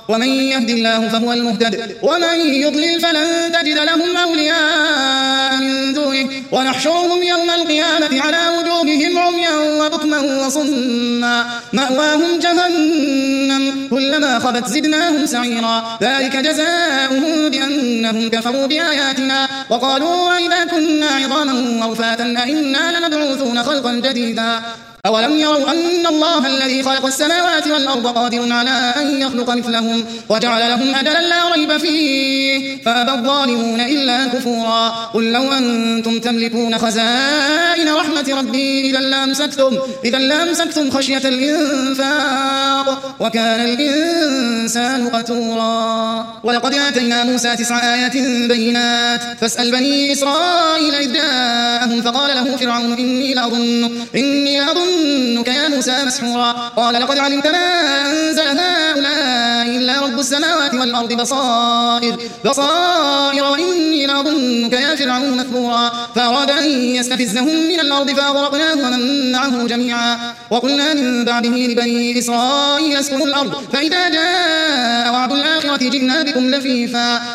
ومن يهد الله فهو المهتد ومن يضلل فلن تجد لهم أولياء من دونه ونحشرهم يوم القيامة على وجوههم عميا وبكما وصما مأواهم جهنم كلما خبت زدناهم سعيرا ذلك جزاؤهم بأنهم كفروا بآياتنا وقالوا إذا كنا عظاما ورفاتا أئنا لمبعوثون خلقا جديدا أولم يروا أن الله الذي خلق السماوات والأرض قادر على أن يخلق مثلهم وجعل لهم أجلا لا ريب فيه فأبى الظالمون إلا كفورا قل لو أنتم تملكون خزائن رحمة ربي إذا لامسكتم خشية الإنفاق وكان الإنسان قتورا ولقد آتينا موسى 9 آيات بينات فاسأل بني إسرائيل إذ جاءهم فقال له فرعون إني لأظنك يا موسى مسحورا قال لقد علمت ما أنزل هؤلاء إلا رب السماوات والأرض بصائر وإني لأظنك يا فرعون مثبورا فأراد أن يستفزهم من الأرض فأغرقناه ومن معه جميعا وقلنا من بعده لبني إسرائيل اسكنوا الأرض فإذا جاء وعد الآخرة جئنا بكم لفيفا